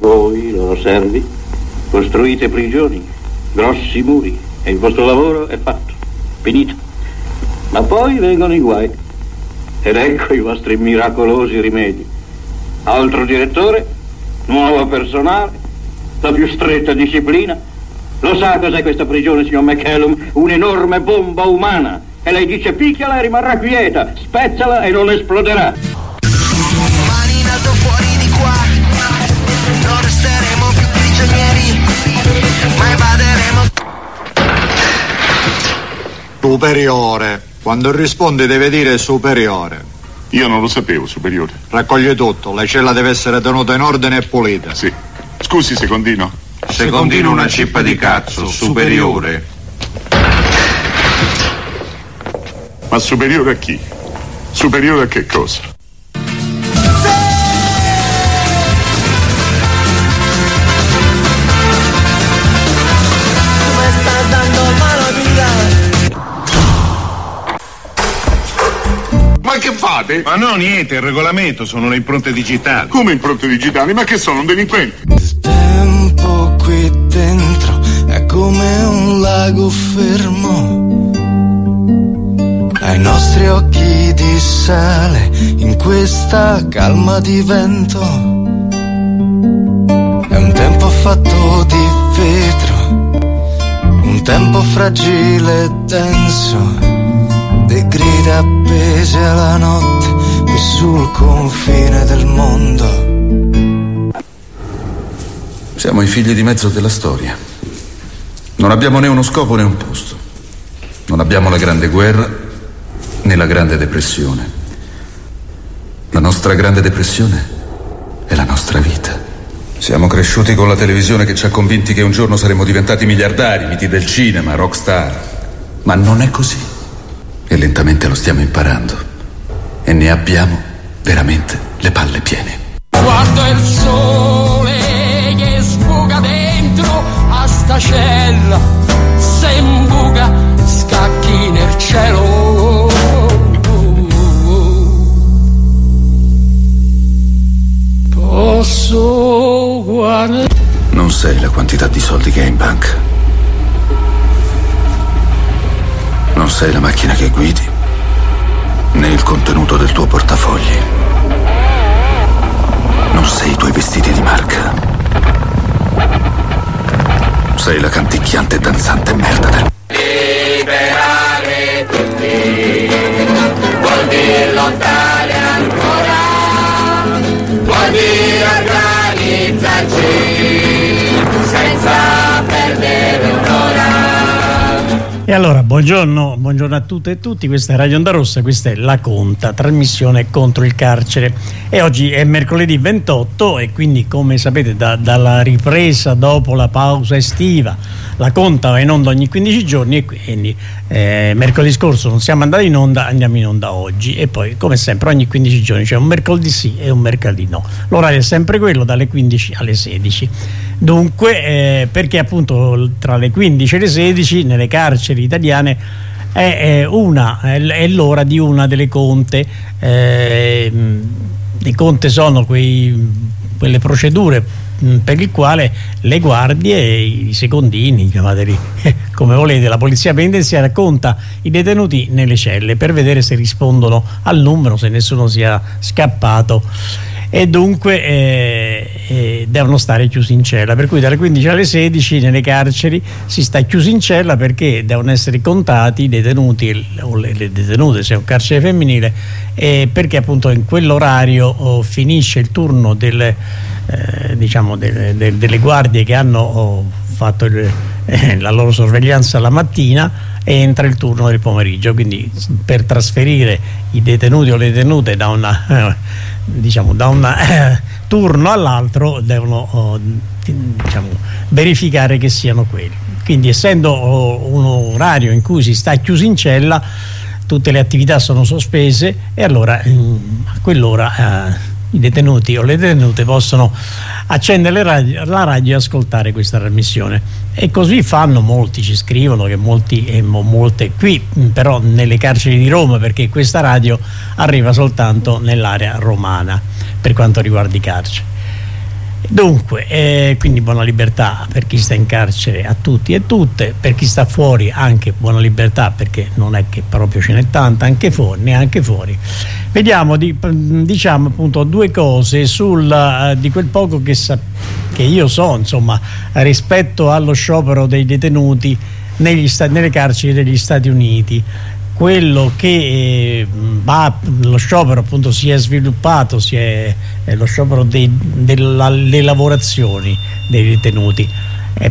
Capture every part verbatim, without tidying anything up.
Voi, loro servi, costruite prigioni, grossi muri, e il vostro lavoro è fatto, finito. Ma poi vengono i guai, ed ecco i vostri miracolosi rimedi. Altro direttore, nuovo personale, la più stretta disciplina. Lo sa cos'è questa prigione, signor McCallum? Un'enorme bomba umana. E lei dice picchiala e rimarrà quieta, spezzala e non esploderà. Mani in alto fuori di qua, non resteremo più prigionieri, ma evaderemo. Superiore, quando risponde deve dire superiore. Io non lo sapevo, superiore. Raccoglie tutto, la cella deve essere tenuta in ordine e pulita. Sì. Scusi, secondino. Secondino una cippa di cazzo, superiore. Ma superiore a chi? Superiore a che cosa? Ma che fate? Ma no, niente, il regolamento, sono le impronte digitali. Come impronte digitali? Ma che sono, un delinquente? Il tempo qui dentro è come un lago fermo. Ai nostri occhi di sale in questa calma di vento. È un tempo fatto di vetro, un tempo fragile e denso, de grida appese alla notte qui sul confine del mondo. Siamo i figli di mezzo della storia. Non abbiamo né uno scopo né un posto. Non abbiamo la grande guerra né la grande depressione. La nostra grande depressione è la nostra vita. Siamo cresciuti con la televisione che ci ha convinti che un giorno saremmo diventati miliardari, miti del cinema, rockstar. Ma non è così. E lentamente lo stiamo imparando. E ne abbiamo veramente le palle piene. Guardo il sole che sbuca dentro a sta cella, se imbuca scacchi nel cielo. Posso guardare. Non sai la quantità di soldi che hai in banca. Non sai la macchina che guidi, né il contenuto del tuo portafogli. Non sei i tuoi vestiti di marca. Sei la canticchiante e danzante merda del... Liberare tutti vuol dire lottare ancora, vuol dire organizzarci senza perdere un'ora. E allora, buongiorno, buongiorno a tutte e tutti, questa è Radio Onda Rossa, questa è La Conta, trasmissione contro il carcere. E oggi è mercoledì ventotto e quindi, come sapete, da, dalla ripresa dopo la pausa estiva, La Conta va in onda ogni quindici giorni e quindi eh, mercoledì scorso non siamo andati in onda, andiamo in onda oggi e poi, come sempre, ogni quindici giorni c'è cioè un mercoledì sì e un mercoledì no. L'orario è sempre quello, dalle quindici alle sedici. Dunque, eh, perché appunto tra le quindici e le sedici nelle carceri italiane è, è, una, è, è l'ora di una delle conte. Eh, le conte sono quei, quelle procedure per il quale le guardie e i secondini, chiamateli come volete, la polizia penitenziaria conta i detenuti nelle celle per vedere se rispondono al numero, se nessuno sia scappato. E dunque eh, eh, devono stare chiusi in cella, per cui dalle quindici alle sedici nelle carceri si sta chiusi in cella perché devono essere contati i detenuti o le, le detenute se è un carcere femminile, eh, perché appunto in quell'orario oh, finisce il turno delle, eh, diciamo delle, delle, delle guardie che hanno oh, fatto il, eh, la loro sorveglianza la mattina e entra il turno del pomeriggio, quindi per trasferire i detenuti o le detenute da una eh, diciamo da un eh, turno all'altro devono oh, diciamo, verificare che siano quelli. Quindi essendo oh, un orario in cui si sta chiusi in cella, tutte le attività sono sospese e allora mm, a quell'ora eh, i detenuti o le detenute possono accendere radio, la radio e ascoltare questa trasmissione, e così fanno molti, ci scrivono che molti e molte qui però nelle carceri di Roma, perché questa radio arriva soltanto nell'area romana per quanto riguarda i carceri. Dunque, eh, quindi buona libertà per chi sta in carcere a tutti e tutte, per chi sta fuori anche buona libertà, perché non è che proprio ce n'è tanta anche fuori, neanche fuori. Vediamo di, diciamo appunto due cose sul, uh, di quel poco che, sa, che io so, insomma, rispetto allo sciopero dei detenuti negli sta, nelle carceri degli Stati Uniti. Quello che eh, va, lo sciopero appunto si è sviluppato, si è, è lo sciopero dei, della, delle lavorazioni dei detenuti. È,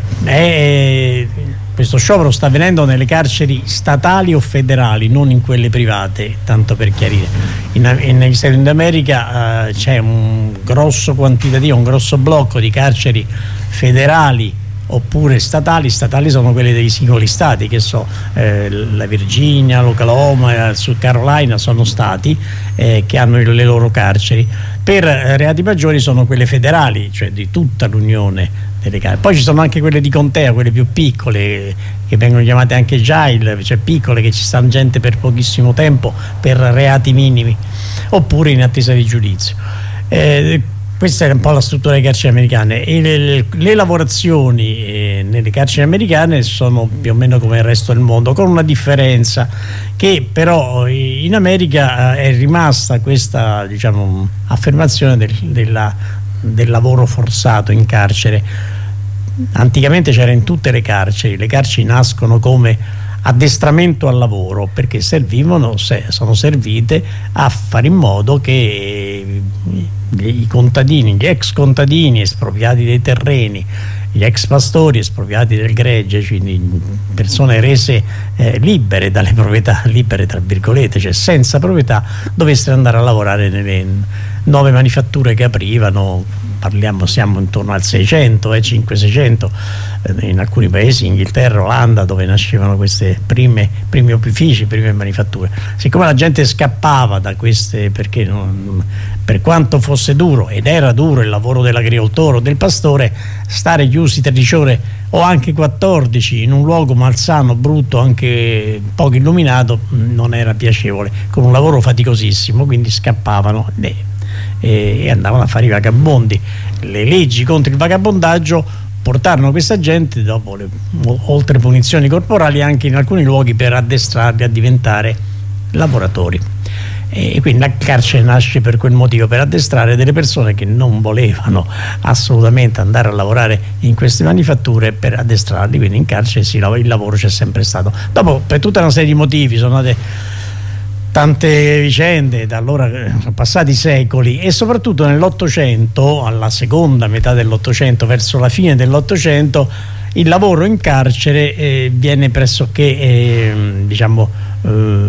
è, questo sciopero sta avvenendo nelle carceri statali o federali, non in quelle private, tanto per chiarire. In, in, negli Stati Uniti d'America eh, c'è un grosso quantitativo, un grosso blocco di carceri federali oppure statali. Statali sono quelle dei singoli stati, che so, eh, la Virginia, l'Oklahoma, il South Carolina sono stati eh, che hanno le loro carceri. Per eh, reati maggiori sono quelle federali, cioè di tutta l'Unione delle carceri. Poi ci sono anche quelle di contea, quelle più piccole, che vengono chiamate anche jail, cioè piccole, che ci stanno gente per pochissimo tempo per reati minimi oppure in attesa di giudizio. Eh, Questa è un po' la struttura delle carceri americane, e le, le, le lavorazioni eh, nelle carceri americane sono più o meno come il resto del mondo, con una differenza che però in America eh, è rimasta questa, diciamo, affermazione del, della, del lavoro forzato in carcere. Anticamente c'era in tutte le carceri, le carceri nascono come addestramento al lavoro, perché servivano, sono servite a fare in modo che i contadini, gli ex contadini espropriati dei terreni, gli ex pastori espropriati del gregge, quindi persone rese eh, libere dalle proprietà, libere tra virgolette, cioè senza proprietà, dovessero andare a lavorare nelle nuove manifatture che aprivano. Parliamo, siamo intorno al seicento, eh, cinquecento seicento, eh, in alcuni paesi, Inghilterra, Olanda, dove nascevano queste prime, primi opifici, prime manifatture. Siccome la gente scappava da queste, perché non, per quanto fosse duro, ed era duro il lavoro dell'agricoltore o del pastore, stare chiusi tredici ore o anche quattordici in un luogo malsano, brutto, anche poco illuminato, non era piacevole, con un lavoro faticosissimo, quindi scappavano e, e andavano a fare i vagabondi. Le leggi contro il vagabondaggio portarono questa gente, dopo le, oltre punizioni corporali, anche in alcuni luoghi per addestrarli a diventare lavoratori. E quindi la carcere nasce per quel motivo, per addestrare delle persone che non volevano assolutamente andare a lavorare in queste manifatture, per addestrarli. Quindi in carcere sì, il lavoro c'è sempre stato. Dopo, per tutta una serie di motivi, sono andate tante vicende, da allora sono passati secoli, e soprattutto nell'Ottocento, alla seconda metà dell'Ottocento, verso la fine dell'Ottocento, il lavoro in carcere eh, viene pressoché eh, diciamo eh,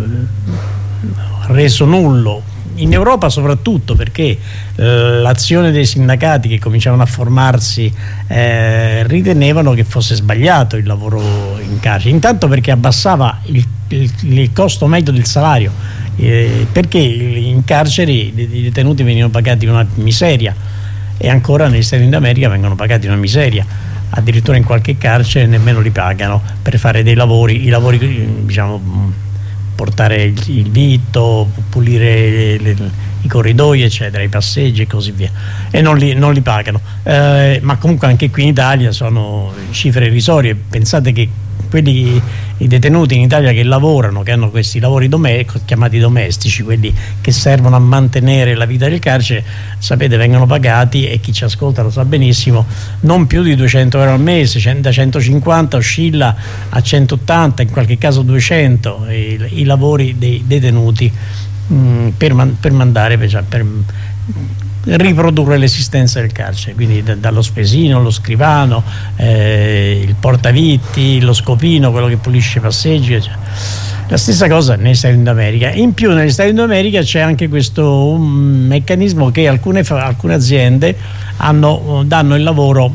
reso nullo. In Europa soprattutto perché eh, l'azione dei sindacati che cominciavano a formarsi eh, ritenevano che fosse sbagliato il lavoro in carcere, intanto perché abbassava il, il, il costo medio del salario, eh, perché in carcere i detenuti venivano pagati una miseria, e ancora negli Stati Uniti d'America vengono pagati una miseria, addirittura in qualche carcere nemmeno li pagano per fare dei lavori, i lavori, diciamo, portare il, il vitto, pulire le, le, i corridoi, eccetera, i passeggi e così via, e non li, non li pagano. Eh, ma comunque anche qui in Italia sono cifre irrisorie. Pensate che quelli, i detenuti in Italia che lavorano, che hanno questi lavori dome, chiamati domestici, quelli che servono a mantenere la vita del carcere, sapete, vengono pagati, e chi ci ascolta lo sa benissimo, non più di duecento euro al mese, da centocinquanta oscilla a centottanta, in qualche caso duecento, i, i lavori dei detenuti mh, per, man, per mandare per, per riprodurre l'esistenza del carcere, quindi da, dallo spesino, lo scrivano, eh, il portavitti, lo scopino, quello che pulisce i passeggi, eccetera. La stessa cosa negli Stati Uniti d'America. In più negli Stati Uniti d'America c'è anche questo um, meccanismo che alcune, alcune aziende hanno, danno il lavoro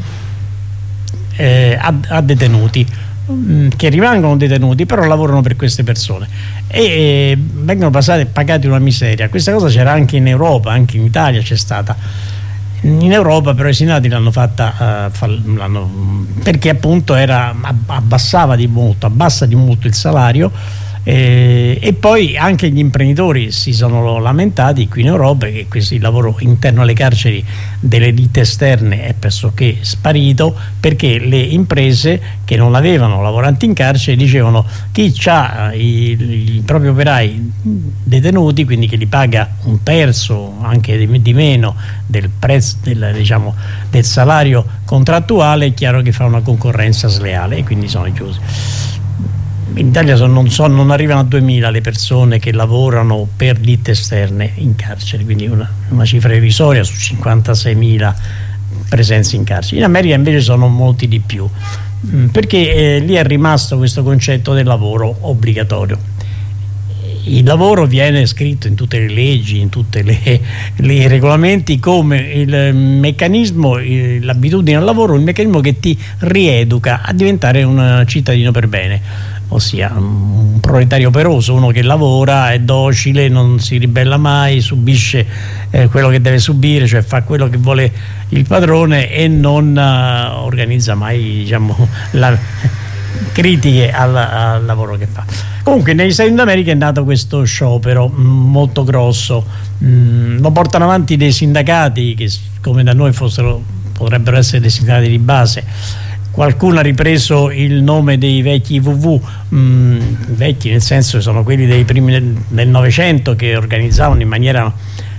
eh, a, a detenuti che rimangono detenuti, però lavorano per queste persone, e eh, vengono passati, pagati una miseria. Questa cosa c'era anche in Europa, anche in Italia c'è stata. In Europa però i senati l'hanno fatta uh, l'hanno, perché appunto era, abbassava di molto, abbassa di molto il salario, Eh, e poi anche gli imprenditori si sono lamentati qui in Europa che questo, il lavoro interno alle carceri delle ditte esterne è pressoché sparito, perché le imprese che non avevano lavoranti in carcere dicevano chi ha i, i propri operai detenuti, quindi che li paga un terzo, anche di, di meno del prezzo del, diciamo, del salario contrattuale, è chiaro che fa una concorrenza sleale e quindi sono chiusi. In Italia sono, non, so, non arrivano a duemila le persone che lavorano per ditte esterne in carcere, quindi una, una cifra irrisoria su cinquantaseimila presenze in carcere. In America invece sono molti di più, perché eh, lì è rimasto questo concetto del lavoro obbligatorio. Il lavoro viene scritto in tutte le leggi, in tutti i regolamenti come il meccanismo, l'abitudine al lavoro, il meccanismo che ti rieduca a diventare un cittadino per bene, ossia un proletario operoso, uno che lavora, è docile, non si ribella mai, subisce eh, quello che deve subire, cioè fa quello che vuole il padrone e non uh, organizza mai, diciamo, la, critiche al, al lavoro che fa. Comunque negli Stati Uniti d'America è nato questo sciopero mh, molto grosso, mh, lo portano avanti dei sindacati che come da noi fossero, potrebbero essere dei sindacati di base. Qualcuno ha ripreso il nome dei vecchi vu vu, mh, vecchi nel senso che sono quelli dei primi del Novecento, che organizzavano in maniera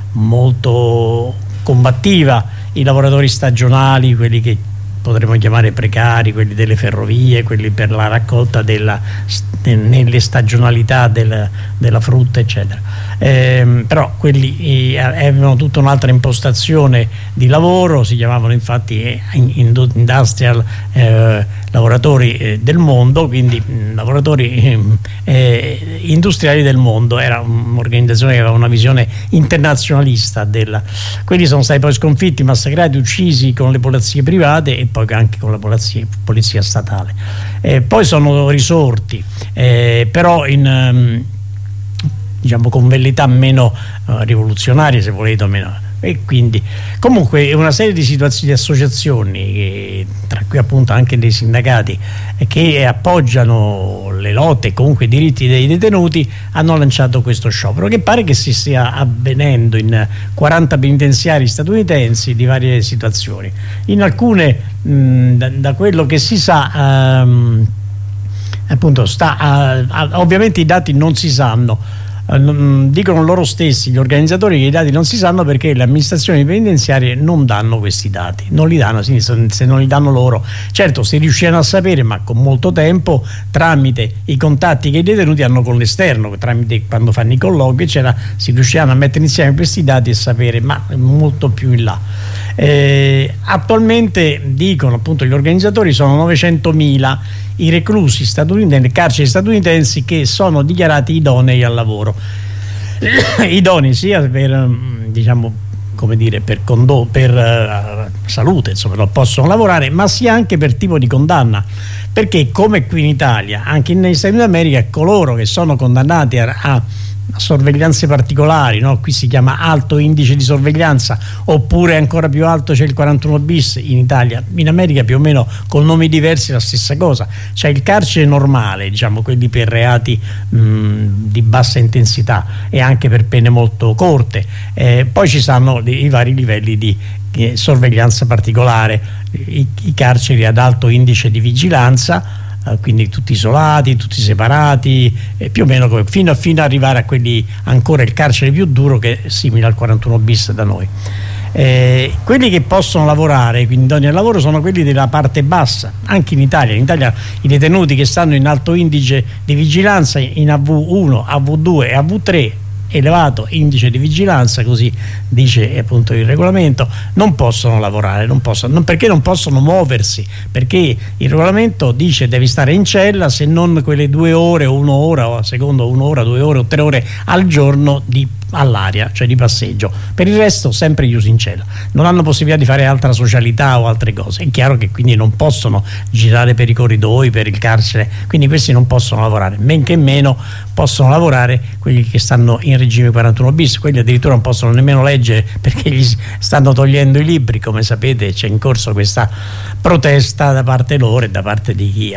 molto combattiva i lavoratori stagionali, quelli che potremmo chiamare precari, quelli delle ferrovie, quelli per la raccolta della, nelle stagionalità del, della frutta eccetera. Eh, però quelli eh, avevano tutta un'altra impostazione di lavoro, si chiamavano infatti industrial eh, lavoratori eh, del mondo, quindi mh, lavoratori eh, industriali del mondo. Era un'organizzazione che aveva una visione internazionalista della... Quelli sono stati poi sconfitti, massacrati, uccisi con le polizie private e poi anche con la polizia, polizia statale. Eh, poi sono risorti, eh, però in um, diciamo con velleità meno uh, rivoluzionarie, se volete, o meno. E quindi comunque una serie di situazioni, di associazioni che, tra cui appunto anche dei sindacati eh, che appoggiano le lotte e comunque i diritti dei detenuti, hanno lanciato questo sciopero che pare che si stia avvenendo in quaranta penitenziari statunitensi di varie situazioni. In alcune mh, da, da quello che si sa um, appunto sta a, a, ovviamente i dati non si sanno. Dicono loro stessi, gli organizzatori, che i dati non si sanno perché le amministrazioni penitenziarie non danno questi dati, non li danno, se non li danno loro. Certo, si riusciranno a sapere, ma con molto tempo, tramite i contatti che i detenuti hanno con l'esterno, tramite quando fanno i colloqui, c'era, si riusciranno a mettere insieme questi dati e sapere, ma molto più in là. Eh, attualmente, dicono appunto gli organizzatori, sono novecentomila i reclusi statunitensi, le carceri statunitensi, che sono dichiarati idonei al lavoro. Idonei sia per, diciamo, come dire, per, condo per uh, salute, insomma, non possono lavorare, ma sia anche per tipo di condanna, perché come qui in Italia, anche negli Stati Uniti d'America, coloro che sono condannati a, a sorveglianze particolari, no? Qui si chiama alto indice di sorveglianza, oppure ancora più alto c'è il quarantuno bis in Italia. In America più o meno con nomi diversi la stessa cosa. C'è il carcere normale, diciamo, quelli per reati mh, di bassa intensità e anche per pene molto corte, eh, poi ci sono i vari livelli di eh, sorveglianza particolare, I, i carceri ad alto indice di vigilanza, quindi tutti isolati, tutti separati, eh, più o meno come, fino, fino ad arrivare a quelli, ancora il carcere più duro, che è simile al quarantuno bis da noi. Eh, quelli che possono lavorare, quindi idonei al lavoro, sono quelli della parte bassa. Anche in Italia, in Italia i detenuti che stanno in alto indice di vigilanza, in A V uno, A V due e A V tre, elevato indice di vigilanza, così dice appunto il regolamento, non possono lavorare, non possono, non, perché non possono muoversi, perché il regolamento dice devi stare in cella, se non quelle due ore o un'ora, o a secondo un'ora, due ore o tre ore al giorno di all'aria, cioè di passeggio. Per il resto sempre chiusi in cella, non hanno possibilità di fare altra socialità o altre cose. È chiaro che quindi non possono girare per i corridoi, per il carcere, quindi questi non possono lavorare, men che meno possono lavorare quelli che stanno in regime quarantuno bis. Quelli addirittura non possono nemmeno leggere perché gli stanno togliendo i libri. Come sapete c'è in corso questa protesta da parte loro e da parte di chi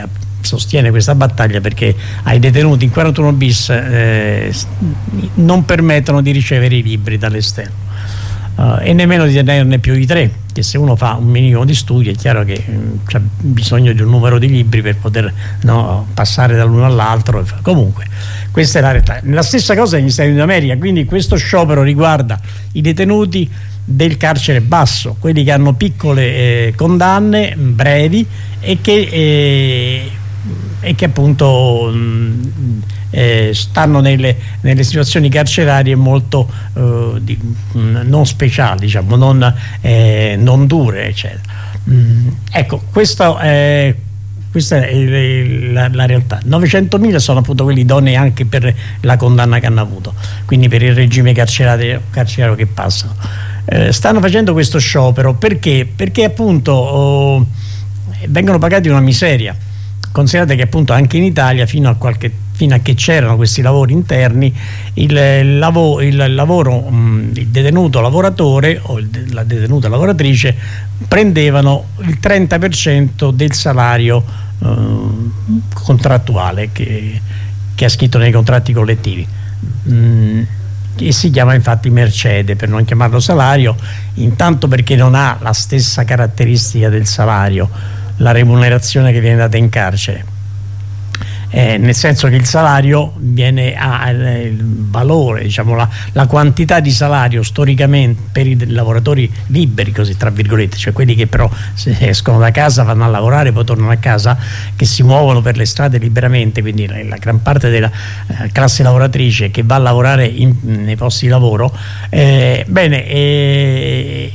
sostiene questa battaglia perché ai detenuti in quarantuno bis eh, non permettono di ricevere i libri dall'esterno. Uh, e nemmeno di tenerne più di tre, che se uno fa un minimo di studio è chiaro che mh, c'è bisogno di un numero di libri per poter, no, passare dall'uno all'altro. Comunque questa è la realtà. La stessa cosa negli Stati Uniti d'America, quindi questo sciopero riguarda i detenuti del carcere basso, quelli che hanno piccole eh, condanne brevi e che, eh, e che appunto mh, Eh, stanno nelle, nelle situazioni carcerarie molto eh, di, mh, non speciali, diciamo, non, eh, non dure, eccetera. Mm, ecco, questo è, questa è la, la realtà. novecentomila sono appunto quelli idonei anche per la condanna che hanno avuto, quindi per il regime carcerario, carcerario che passano. Eh, stanno facendo questo sciopero perché? Perché appunto oh, vengono pagati una miseria. Considerate che appunto anche in Italia fino a qualche fino a che c'erano questi lavori interni, il, il, lavo, il lavoro mh, il detenuto lavoratore o il, la detenuta lavoratrice prendevano il trenta per cento del salario eh, contrattuale che, che ha scritto nei contratti collettivi, mh, e si chiama infatti mercede, per non chiamarlo salario, intanto perché non ha la stessa caratteristica del salario la remunerazione che viene data in carcere. Eh, nel senso che il salario viene a eh, il valore, diciamo la, la quantità di salario storicamente per i lavoratori liberi, così tra virgolette, cioè quelli che però se escono da casa vanno a lavorare poi tornano a casa, che si muovono per le strade liberamente, quindi la, la gran parte della eh, classe lavoratrice che va a lavorare in, nei posti di lavoro, eh, bene eh,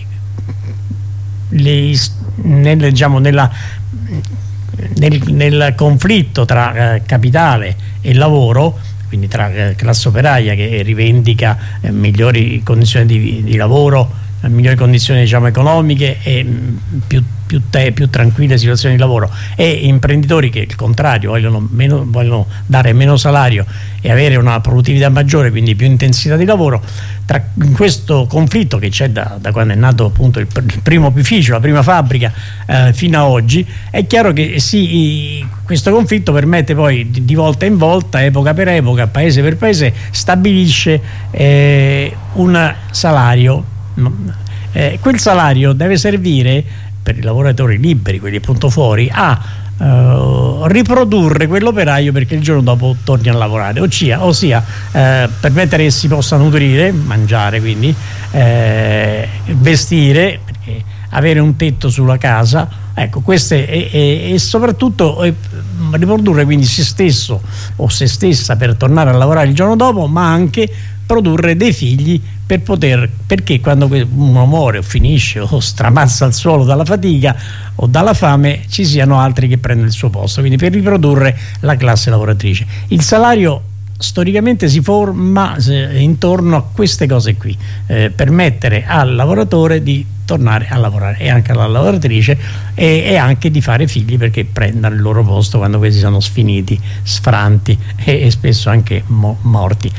le, nel, diciamo nella Nel, nel conflitto tra eh, capitale e lavoro, quindi tra eh, classe operaia che rivendica eh, migliori condizioni di, di lavoro, eh, migliori condizioni, diciamo, economiche e mh, più, più, te, più tranquille situazioni di lavoro, e imprenditori che il contrario vogliono, meno, vogliono dare meno salario e avere una produttività maggiore, quindi più intensità di lavoro. Tra, in questo conflitto che c'è da, da quando è nato appunto il, il primo opificio, la prima fabbrica, eh, fino a oggi, è chiaro che sì, questo conflitto permette poi di, di volta in volta, epoca per epoca, paese per paese, stabilisce eh, un salario. Eh, quel salario deve servire per i lavoratori liberi, quelli appunto fuori, a Uh, riprodurre quell'operaio perché il giorno dopo torni a lavorare, ossia, ossia uh, permettere che si possa nutrire, mangiare, quindi uh, vestire, perché avere un tetto sulla casa, ecco, queste e, e, e soprattutto e, riprodurre quindi se stesso o se stessa per tornare a lavorare il giorno dopo, ma anche produrre dei figli per poter, perché quando uno muore o finisce o stramazza al suolo dalla fatica o dalla fame, ci siano altri che prendono il suo posto, quindi per riprodurre la classe lavoratrice. Il salario storicamente si forma intorno a queste cose qui, eh, permettere al lavoratore di tornare a lavorare e anche alla lavoratrice e, e anche di fare figli perché prendano il loro posto quando questi sono sfiniti, sfranti e, e spesso anche mo morti.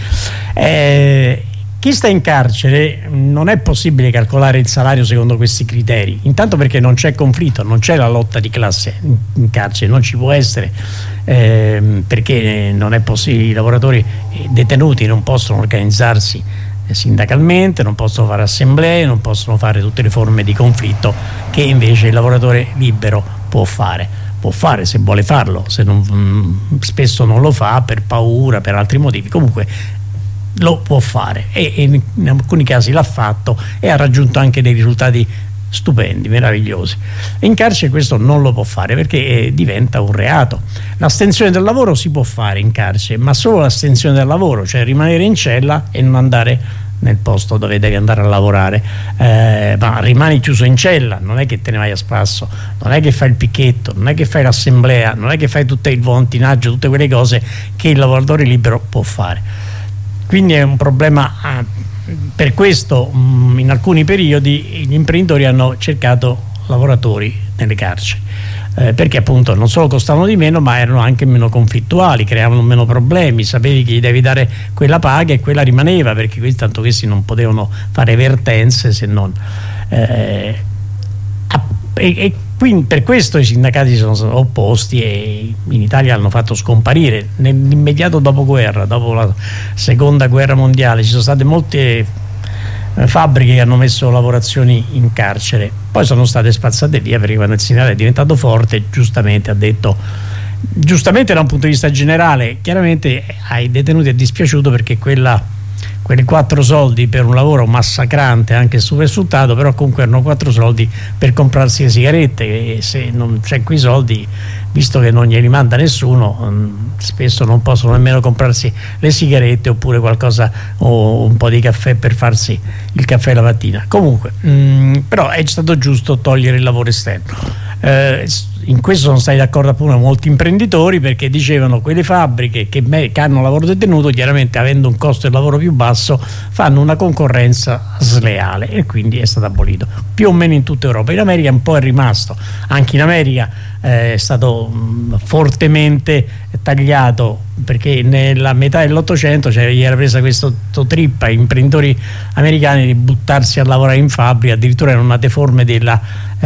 Eh, Chi sta in carcere non è possibile calcolare il salario secondo questi criteri, intanto perché non c'è conflitto, non c'è la lotta di classe in carcere, non ci può essere, ehm, perché non è possibile, i lavoratori detenuti non possono organizzarsi sindacalmente, non possono fare assemblee, non possono fare tutte le forme di conflitto che invece il lavoratore libero può fare. Può fare se vuole farlo, se non, spesso non lo fa per paura, per altri motivi, comunque lo può fare e, e in alcuni casi l'ha fatto e ha raggiunto anche dei risultati stupendi, meravigliosi. In carcere questo non lo può fare perché eh, diventa un reato. L'astensione dal lavoro si può fare in carcere, ma solo l'astensione dal lavoro, cioè rimanere in cella e non andare nel posto dove devi andare a lavorare, eh, ma rimani chiuso in cella, non è che te ne vai a spasso, non è che fai il picchetto, non è che fai l'assemblea, non è che fai tutto il volantinaggio, tutte quelle cose che il lavoratore libero può fare. Quindi è un problema, ah, per questo mh, in alcuni periodi gli imprenditori hanno cercato lavoratori nelle carceri, eh, perché appunto non solo costavano di meno ma erano anche meno conflittuali, creavano meno problemi, sapevi che gli devi dare quella paga e quella rimaneva, perché questi, tanto questi non potevano fare vertenze se non... Eh, e, e Quindi per questo i sindacati si sono opposti e in Italia hanno fatto scomparire nell'immediato dopoguerra, dopo la seconda guerra mondiale, ci sono state molte fabbriche che hanno messo lavorazioni in carcere, poi sono state spazzate via perché quando il sindacale è diventato forte giustamente ha detto, giustamente da un punto di vista generale, chiaramente ai detenuti è dispiaciuto perché quella quelli quattro soldi per un lavoro massacrante, anche super sfruttato, però comunque erano quattro soldi per comprarsi le sigarette, e se non c'è quei soldi, visto che non glieli manda nessuno, spesso non possono nemmeno comprarsi le sigarette oppure qualcosa o un po' di caffè per farsi il caffè la mattina. Comunque mh, però è stato giusto togliere il lavoro esterno. Eh, in questo sono stati d'accordo appunto molti imprenditori, perché dicevano quelle fabbriche che, che hanno lavoro detenuto, chiaramente avendo un costo del lavoro più basso, fanno una concorrenza sleale, e quindi è stato abolito più o meno in tutta Europa. In America un po' è rimasto, anche in America eh, è stato mh, fortemente tagliato, perché nella metà dell'Ottocento cioè, gli era presa questa trippa ai imprenditori americani di buttarsi a lavorare in fabbrica, addirittura erano nate forme della,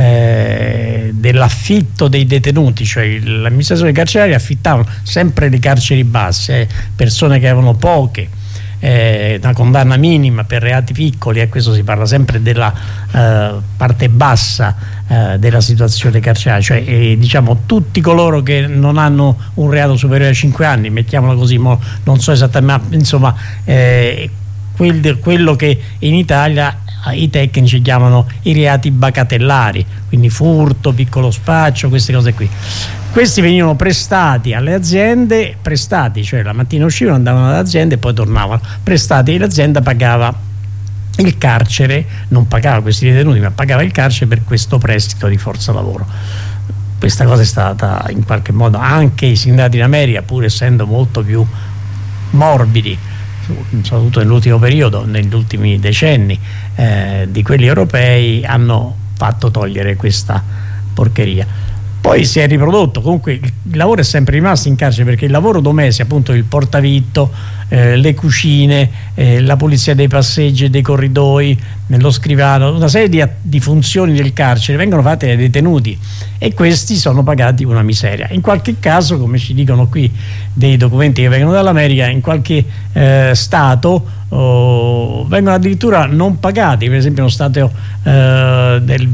eh, dell'affitto dei detenuti, cioè l'amministrazione carceraria affittavano sempre le carceri basse, eh, persone che avevano poche, eh, una condanna minima per reati piccoli, e questo si parla sempre della eh, parte bassa eh, della situazione carceraria, cioè eh, diciamo tutti coloro che non hanno un reato superiore a cinque anni, mettiamolo così, mo non so esattamente, ma insomma eh, quel, quello che in Italia i tecnici chiamano i reati bagatellari, quindi furto, piccolo spaccio, queste cose qui. Questi venivano prestati alle aziende, prestati, cioè la mattina uscivano, andavano alle aziende e poi tornavano, prestati, e l'azienda pagava il carcere, non pagava questi detenuti ma pagava il carcere per questo prestito di forza lavoro. Questa cosa è stata in qualche modo, anche i sindacati in America, pur essendo molto più morbidi, soprattutto nell'ultimo periodo, negli ultimi decenni, eh, di quelli europei, hanno fatto togliere questa porcheria. Poi si è riprodotto, comunque il lavoro è sempre rimasto in carcere, perché il lavoro domestico, appunto il portavitto, eh, le cucine, eh, la pulizia dei passeggi e dei corridoi, lo scrivano, una serie di, di funzioni del carcere vengono fatte dai detenuti, e questi sono pagati una miseria. In qualche caso, come ci dicono qui dei documenti che vengono dall'America, in qualche eh, stato oh, vengono addirittura non pagati, per esempio uno stato eh, del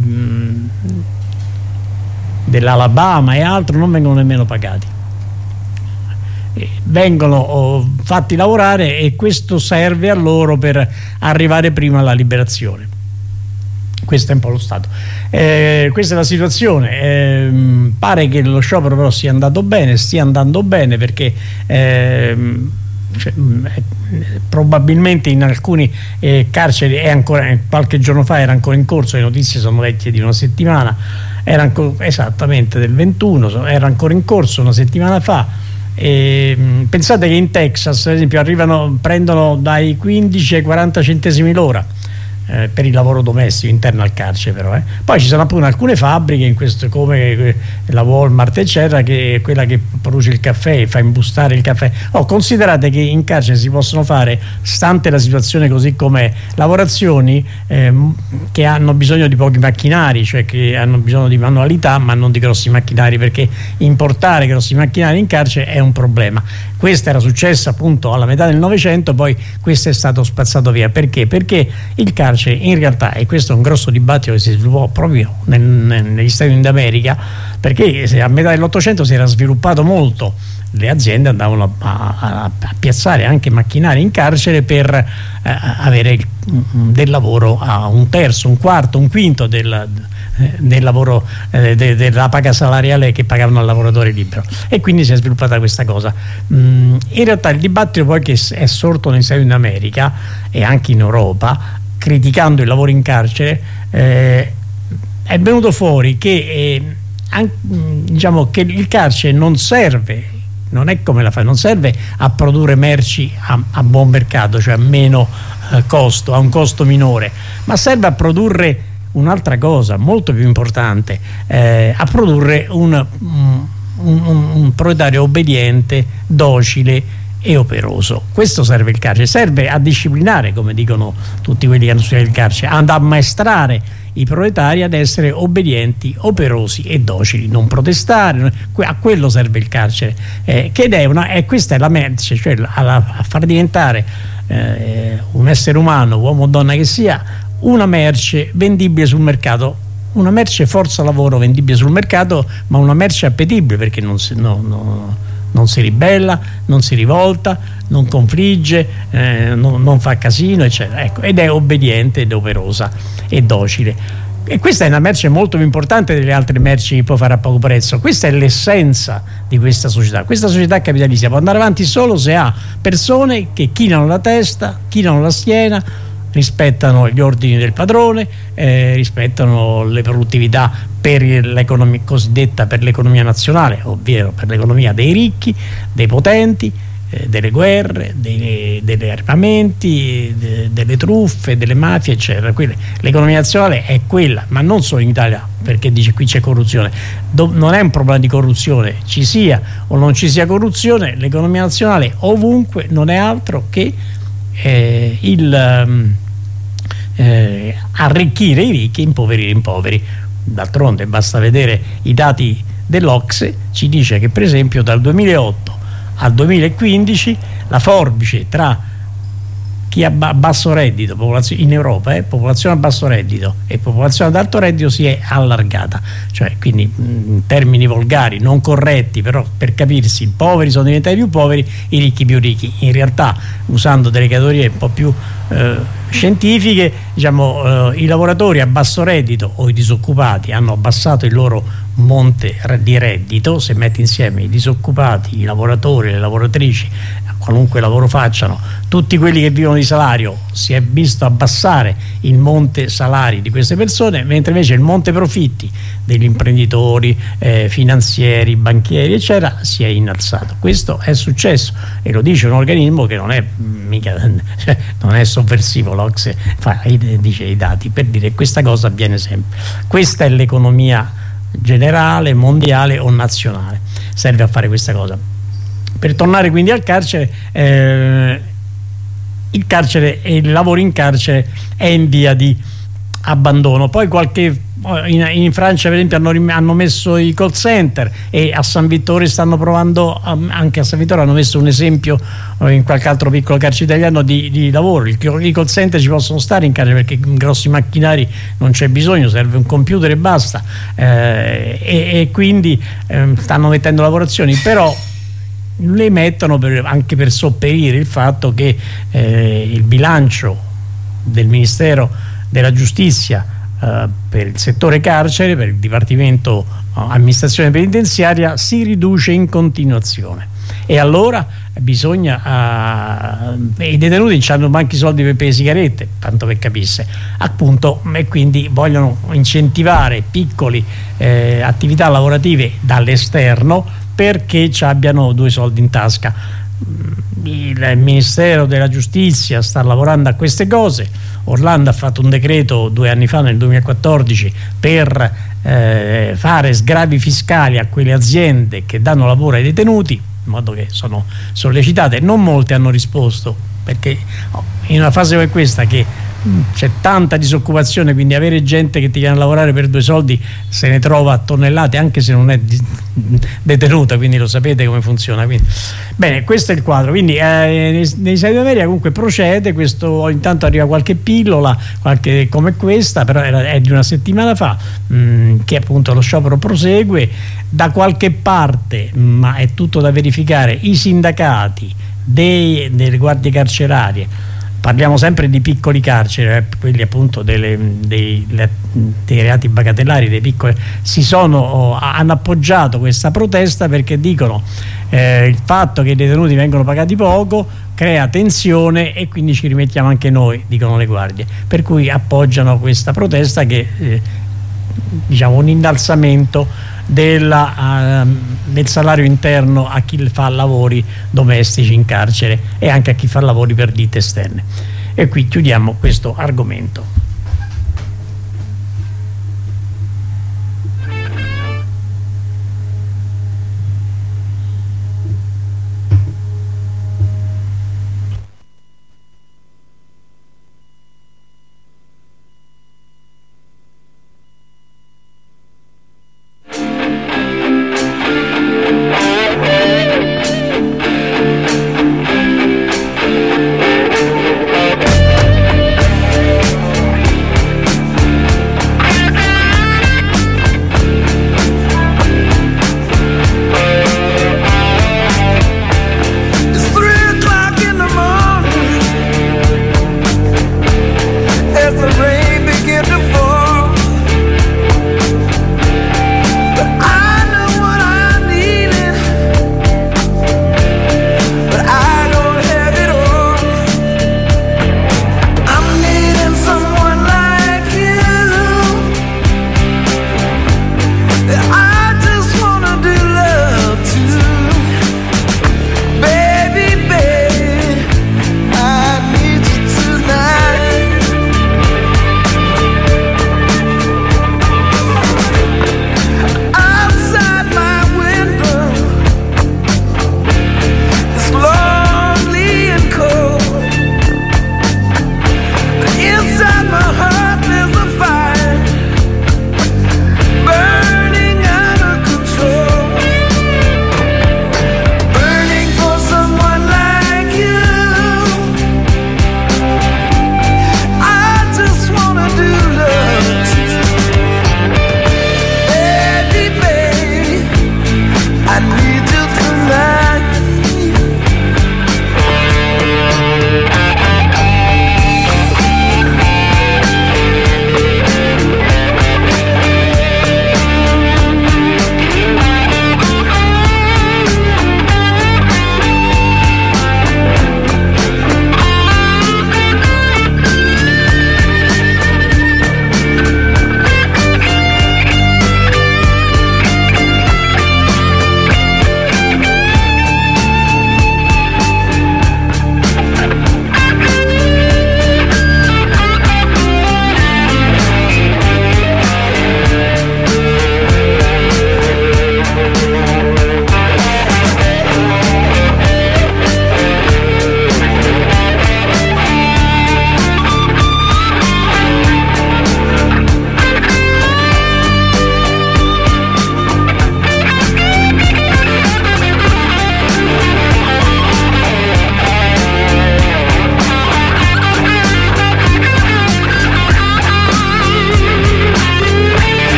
dell'Alabama e altro non vengono nemmeno pagati, vengono oh, fatti lavorare, e questo serve a loro per arrivare prima alla liberazione. Questo è un po' lo stato, eh, questa è la situazione. Eh, pare che lo sciopero però sia andato bene, stia andando bene, perché eh, cioè, probabilmente in alcuni eh, carceri è ancora, qualche giorno fa era ancora in corso, le notizie sono vecchie di una settimana, era ancora, esattamente del ventuno, era ancora in corso una settimana fa. E, mh, pensate che in Texas per esempio arrivano, prendono dai quindici ai quaranta centesimi l'ora eh, per il lavoro domestico interno al carcere, però eh. Poi ci sono appunto alcune fabbriche in questo, come la Walmart eccetera, che è quella che produce il caffè e fa imbustare il caffè. Oh, considerate che in carcere si possono fare, stante la situazione così com'è, lavorazioni eh, che hanno bisogno di pochi macchinari, cioè che hanno bisogno di manualità ma non di grossi macchinari, perché importare grossi macchinari in carcere è un problema. Questo era successo appunto alla metà del Novecento, poi questo è stato spazzato via. Perché? Perché il carcere in realtà, e questo è un grosso dibattito che si sviluppò proprio nel, negli Stati Uniti d'America, perché a metà dell'Ottocento si era sviluppato molto, le aziende andavano a, a, a piazzare anche macchinari in carcere per eh, avere il, del lavoro a un terzo, un quarto, un quinto del, del lavoro, eh, de, della paga salariale che pagavano al lavoratore libero, e quindi si è sviluppata questa cosa. Mm, in realtà il dibattito poi che è sorto negli Stati Uniti d'America e anche in Europa, criticando il lavoro in carcere, eh, è venuto fuori che, eh, anche, diciamo, che il carcere non serve, non è come la fa, non serve a produrre merci a, a buon mercato, cioè a meno eh, costo, a un costo minore, ma serve a produrre un'altra cosa molto più importante, eh, a produrre un, un, un, un proprietario obbediente, docile e operoso. Questo serve il carcere, serve a disciplinare, come dicono tutti quelli che hanno studiato il carcere, ad ammaestrare i proletari ad essere obbedienti, operosi e docili, non protestare. A quello serve il carcere, eh, che è una, e questa è la merce, cioè a, a far diventare eh, un essere umano, uomo o donna che sia, una merce vendibile sul mercato, una merce forza lavoro vendibile sul mercato, ma una merce appetibile, perché non si, no, no, non si ribella, non si rivolta, non confligge, eh, non, non fa casino, eccetera. Ecco, ed è obbediente ed operosa e docile. E questa è una merce molto più importante delle altre merci che può fare a poco prezzo. Questa è l'essenza di questa società. Questa società capitalistica può andare avanti solo se ha persone che chinano la testa, chinano la schiena, rispettano gli ordini del padrone, eh, rispettano le produttività per l'economia cosiddetta per l'economia nazionale, ovvero per l'economia dei ricchi, dei potenti, eh, delle guerre, dei, degli armamenti, de, delle truffe, delle mafie, eccetera. Quindi l'economia nazionale è quella, ma non solo in Italia, perché dice qui c'è corruzione. Do, non è un problema di corruzione, ci sia o non ci sia corruzione, l'economia nazionale ovunque non è altro che Eh, il um, eh, arricchire i ricchi e impoverire i poveri. D'altronde basta vedere i dati dell'Ocse, ci dice che per esempio dal duemilaotto al duemilaquindici la forbice tra chi ha basso reddito in Europa, eh, popolazione a basso reddito e popolazione ad alto reddito si è allargata, cioè quindi in termini volgari, non corretti, però per capirsi, i poveri sono diventati più poveri, i ricchi più ricchi. In realtà, usando delle categorie un po' più eh, scientifiche, diciamo, eh, i lavoratori a basso reddito o i disoccupati hanno abbassato il loro monte di reddito. Se metti insieme i disoccupati, i lavoratori, le lavoratrici, qualunque lavoro facciano, tutti quelli che vivono di salario, si è visto abbassare il monte salari di queste persone, mentre invece il monte profitti degli imprenditori, eh, finanzieri, banchieri eccetera si è innalzato. Questo è successo e lo dice un organismo che non è mica non è sovversivo, l'Ocse fa, dice i dati per dire che questa cosa avviene sempre. Questa è l'economia generale, mondiale o nazionale, serve a fare questa cosa. Per tornare quindi al carcere, eh, il carcere e il lavoro in carcere è in via di abbandono. Poi qualche in, in Francia per esempio hanno, hanno messo i call center e a San Vittore stanno provando, anche a San Vittore hanno messo un esempio in qualche altro piccolo carcere italiano di, di lavoro. I call center ci possono stare in carcere perché in grossi macchinari non c'è bisogno, serve un computer e basta, eh, e, e quindi eh, stanno mettendo lavorazioni, però le mettono per, anche per sopperire il fatto che eh, il bilancio del Ministero della Giustizia eh, per il settore carcere, per il Dipartimento eh, Amministrazione Penitenziaria si riduce in continuazione e allora bisogna eh, i detenuti non hanno manchi soldi per, per le sigarette, tanto per capisse appunto, e quindi vogliono incentivare piccole eh, attività lavorative dall'esterno perché ci abbiano due soldi in tasca. Il Ministero della Giustizia sta lavorando a queste cose. Orlando ha fatto un decreto due anni fa, nel duemilaquattordici, per eh, fare sgravi fiscali a quelle aziende che danno lavoro ai detenuti, in modo che sono sollecitate. Non molte hanno risposto, perché in una fase come questa che c'è tanta disoccupazione, quindi avere gente che ti viene a lavorare per due soldi se ne trova a tonnellate, anche se non è detenuta, quindi lo sapete come funziona. Quindi, bene, questo è il quadro. Quindi eh, nei, nei Stati Uniti comunque procede questo, intanto arriva qualche pillola qualche, come questa, però era, è di una settimana fa, mh, che appunto lo sciopero prosegue. Da qualche parte, ma è tutto da verificare, i sindacati dei, delle guardie carcerarie, parliamo sempre di piccoli carceri, eh, quelli appunto delle, dei, le, dei reati bagatellari, dei piccoli, si sono, oh, hanno appoggiato questa protesta perché dicono eh, il fatto che i detenuti vengono pagati poco crea tensione e quindi ci rimettiamo anche noi, dicono le guardie, per cui appoggiano questa protesta che eh, diciamo un innalzamento della, uh, del salario interno a chi fa lavori domestici in carcere e anche a chi fa lavori per ditte esterne. E qui chiudiamo questo argomento.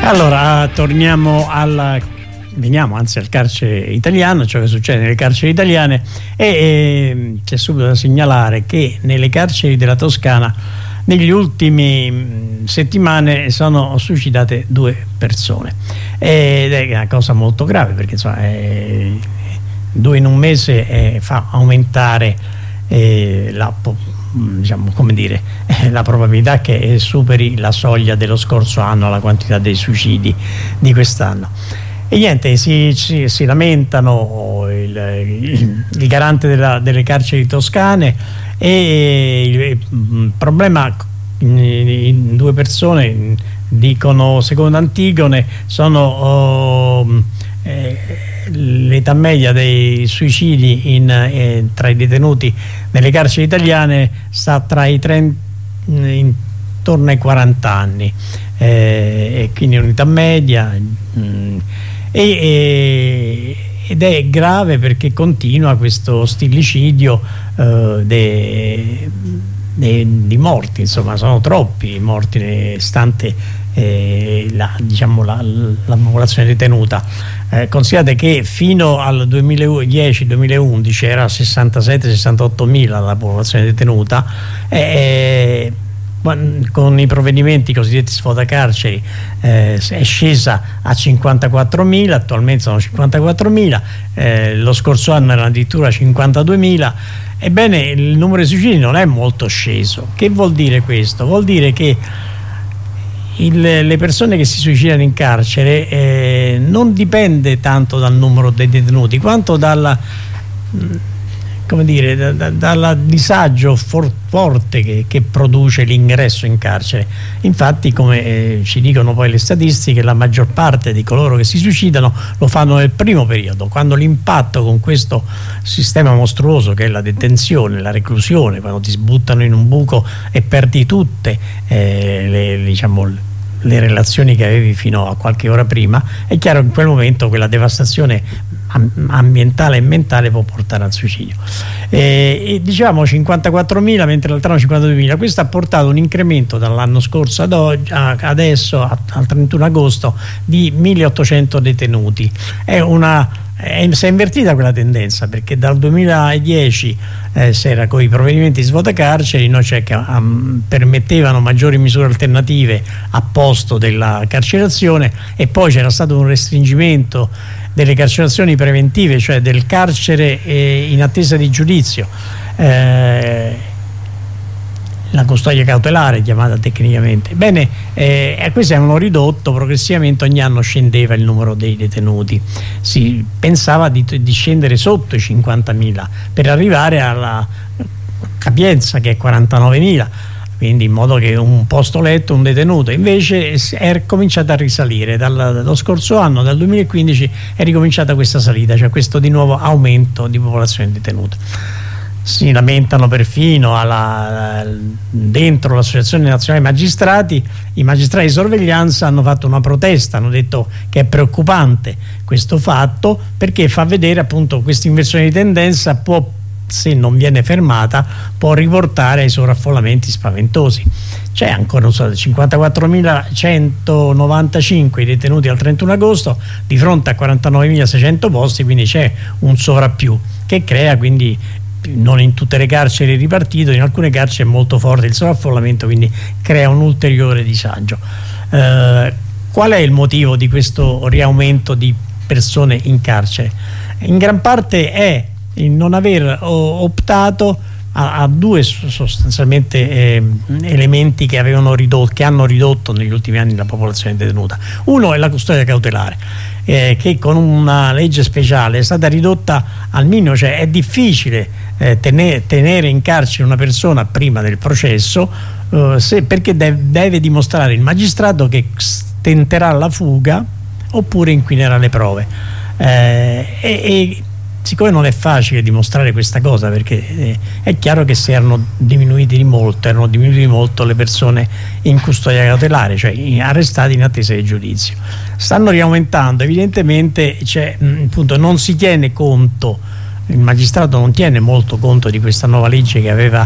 Allora, torniamo alla veniamo anzi al carcere italiano, ciò che succede nelle carceri italiane, e, e c'è subito da segnalare che nelle carceri della Toscana negli ultimi mh, settimane sono suicidate due persone, ed è una cosa molto grave, perché insomma, è, due in un mese eh, fa aumentare eh, la diciamo come dire eh, la probabilità che superi la soglia dello scorso anno, la quantità dei suicidi di quest'anno. E niente, si, si, si lamentano il, il, il garante della, delle carceri toscane, e il, il problema in, in due persone dicono, secondo Antigone, sono oh, eh, l'età media dei suicidi in, eh, tra i detenuti nelle carceri italiane sta tra i trenta, intorno ai quaranta anni, eh, e quindi un'età media, mh, e, e, ed è grave perché continua questo stillicidio eh, de, de, di morti, insomma sono troppi i morti stante eh, la, diciamo, la, la popolazione detenuta. Eh, considerate che fino al duemiladieci duemilaundici era sessantasette sessantotto mila la popolazione detenuta, eh, con i provvedimenti cosiddetti svuotacarceri eh, è scesa a cinquantaquattromila, attualmente sono cinquantaquattromila, eh, lo scorso anno erano addirittura cinquantaduemila. Ebbene, il numero di suicidi non è molto sceso. Che vuol dire questo? Vuol dire che il, le persone che si suicidano in carcere eh, non dipende tanto dal numero dei detenuti quanto dalla come dire, da, da, dal disagio for, forte che, che produce l'ingresso in carcere. Infatti, come eh, ci dicono poi le statistiche, la maggior parte di coloro che si suicidano lo fanno nel primo periodo, quando l'impatto con questo sistema mostruoso che è la detenzione, la reclusione, quando ti sbuttano in un buco e perdi tutte eh, le, diciamo, le relazioni che avevi fino a qualche ora prima, è chiaro che in quel momento quella devastazione ambientale e mentale può portare al suicidio. E, e diciamo cinquantaquattromila mentre l'altro anno cinquantaduemila. Questo ha portato un incremento dall'anno scorso ad oggi, a, adesso a, al trentuno agosto di milleottocento detenuti. È una è, si è invertita quella tendenza, perché dal duemiladieci eh, si era con i provvedimenti di svuotacarceri, no, cioè che um, permettevano maggiori misure alternative a posto della carcerazione, e poi c'era stato un restringimento delle carcerazioni preventive, cioè del carcere eh, in attesa di giudizio, eh, la custodia cautelare chiamata tecnicamente. Bene, eh, a questi hanno ridotto progressivamente, ogni anno scendeva il numero dei detenuti, si pensava di, di scendere sotto i cinquantamila per arrivare alla capienza che è quarantanovemila, quindi in modo che un posto letto, un detenuto. Invece è cominciata a risalire dal, dallo scorso anno, dal duemilaquindici è ricominciata questa salita, cioè questo di nuovo aumento di popolazione detenuta. Si lamentano perfino alla, dentro l'Associazione Nazionale Magistrati, i magistrati di sorveglianza hanno fatto una protesta, hanno detto che è preoccupante questo fatto, perché fa vedere appunto questa inversione di tendenza, può, se non viene fermata, può riportare ai sovraffollamenti spaventosi. C'è ancora, non so, cinquantaquattromilacentonovantacinque detenuti al trentuno agosto di fronte a quarantanovemilaseicento posti, quindi c'è un sovrappiù che crea, quindi non in tutte le carceri ripartito, in alcune carceri è molto forte il sovraffollamento, quindi crea un ulteriore disagio. Eh, qual è il motivo di questo riaumento di persone in carcere? In gran parte è il non aver optato a, a due sostanzialmente eh, elementi che avevano ridotto, che hanno ridotto negli ultimi anni la popolazione detenuta. Uno è la custodia cautelare, eh, che con una legge speciale è stata ridotta al minimo, cioè è difficile eh, tenere, tenere in carcere una persona prima del processo, eh, se, perché deve, deve dimostrare il magistrato che tenterà la fuga oppure inquinerà le prove. Eh, e, e siccome non è facile dimostrare questa cosa, perché eh, è chiaro che si erano diminuiti di molto, erano diminuiti di molto le persone in custodia cautelare, cioè arrestate in attesa di giudizio. Stanno riaumentando, evidentemente cioè, mh, appunto, non si tiene conto, il magistrato non tiene molto conto di questa nuova legge che aveva